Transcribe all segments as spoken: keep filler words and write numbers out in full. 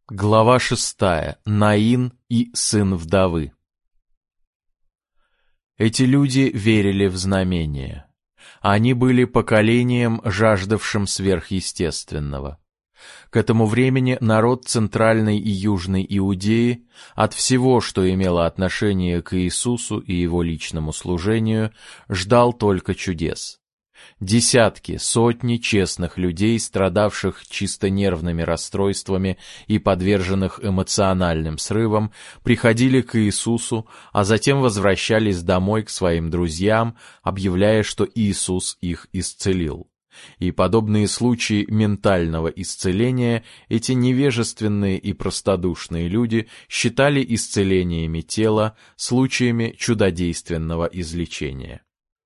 Глава шестая. Наин и сын вдовы. Эти люди верили в знамения. Они были поколением, жаждавшим сверхъестественного. К этому времени народ Центральной и Южной Иудеи от всего, что имело отношение к Иисусу и его личному служению, ждал только чудес. Десятки, сотни честных людей, страдавших чисто нервными расстройствами и подверженных эмоциональным срывам, приходили к Иисусу, а затем возвращались домой к своим друзьям, объявляя, что Иисус их исцелил. И подобные случаи ментального исцеления эти невежественные и простодушные люди считали исцелениями тела, случаями чудодейственного излечения.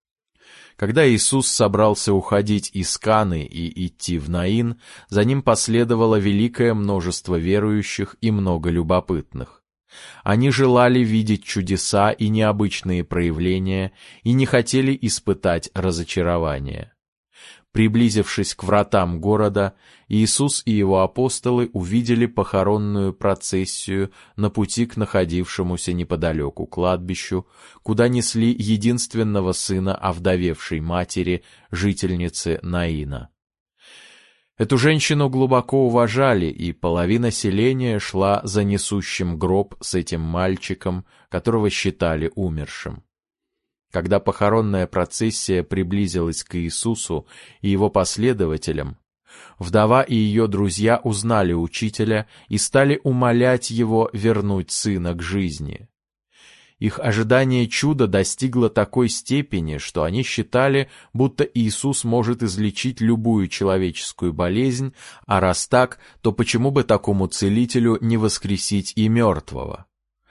Когда Иисус собрался уходить из Каны и идти в Наин, за ним последовало великое множество верующих и много любопытных. Они желали видеть чудеса и необычные проявления и не хотели испытать разочарования. Приблизившись к вратам города, Иисус и его апостолы увидели похоронную процессию на пути к находившемуся неподалеку кладбищу, куда несли единственного сына овдовевшей матери, жительницы Наина. Эту женщину глубоко уважали, и половина селения шла за несущим гроб с этим мальчиком, которого считали умершим. Когда похоронная процессия приблизилась к Иисусу и его последователям, вдова и ее друзья узнали учителя и стали умолять его вернуть сына к жизни. Их ожидание чуда достигло такой степени, что они считали, будто Иисус может излечить любую человеческую болезнь, а раз так, то почему бы такому целителю не воскресить и мертвого?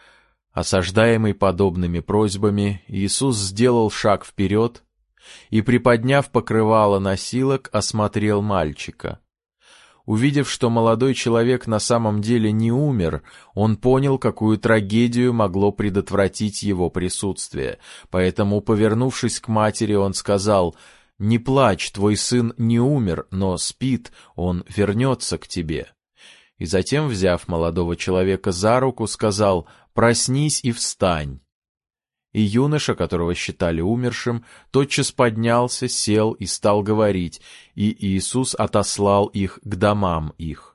Осаждаемый подобными просьбами, Иисус сделал шаг вперед и, приподняв покрывало носилок, осмотрел мальчика. Увидев, что молодой человек на самом деле не умер, он понял, какую трагедию могло предотвратить его присутствие, поэтому, повернувшись к матери, он сказал: «Не плачь, твой сын не умер, но спит, он вернется к тебе». И затем, взяв молодого человека за руку, сказал: «Проснись и встань». И юноша, которого считали умершим, тотчас поднялся, сел и стал говорить, и Иисус отослал их к домам их.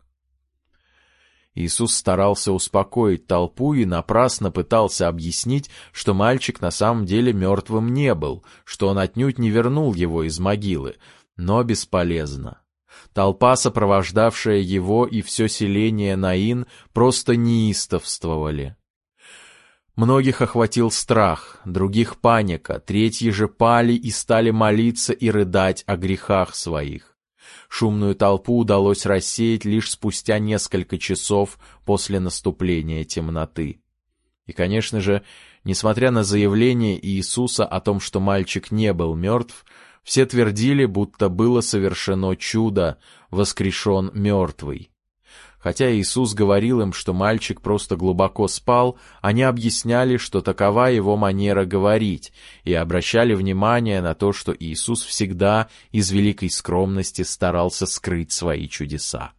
Иисус старался успокоить толпу и напрасно пытался объяснить, что мальчик на самом деле мертвым не был, что он отнюдь не вернул его из могилы, но бесполезно. Толпа, сопровождавшая его, и все селение Наин просто неистовствовали. Многих охватил страх, других паника, третьи же пали и стали молиться и рыдать о грехах своих. Шумную толпу удалось рассеять лишь спустя несколько часов после наступления темноты. И, конечно же, несмотря на заявление Иисуса о том, что мальчик не был мертв, все твердили, будто было совершено чудо, воскрешен мертвый. Хотя Иисус говорил им, что мальчик просто глубоко спал, они объясняли, что такова его манера говорить, и обращали внимание на то, что Иисус всегда из великой скромности старался скрыть свои чудеса.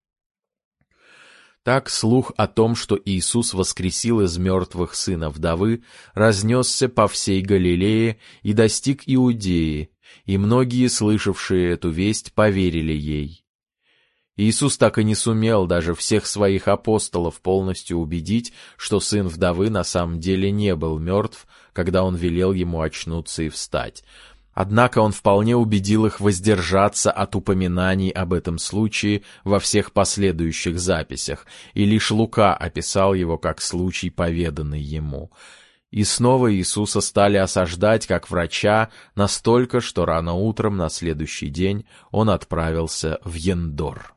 Так слух о том, что Иисус воскресил из мертвых сына вдовы, разнесся по всей Галилее и достиг Иудеи, и многие, слышавшие эту весть, поверили ей. Иисус так и не сумел даже всех своих апостолов полностью убедить, что сын вдовы на самом деле не был мертв, когда он велел ему очнуться и встать. Однако он вполне убедил их воздержаться от упоминаний об этом случае во всех последующих записях, и лишь Лука описал его как случай, поведанный ему. И снова Иисуса стали осаждать как врача, настолько, что рано утром на следующий день он отправился в Ендор.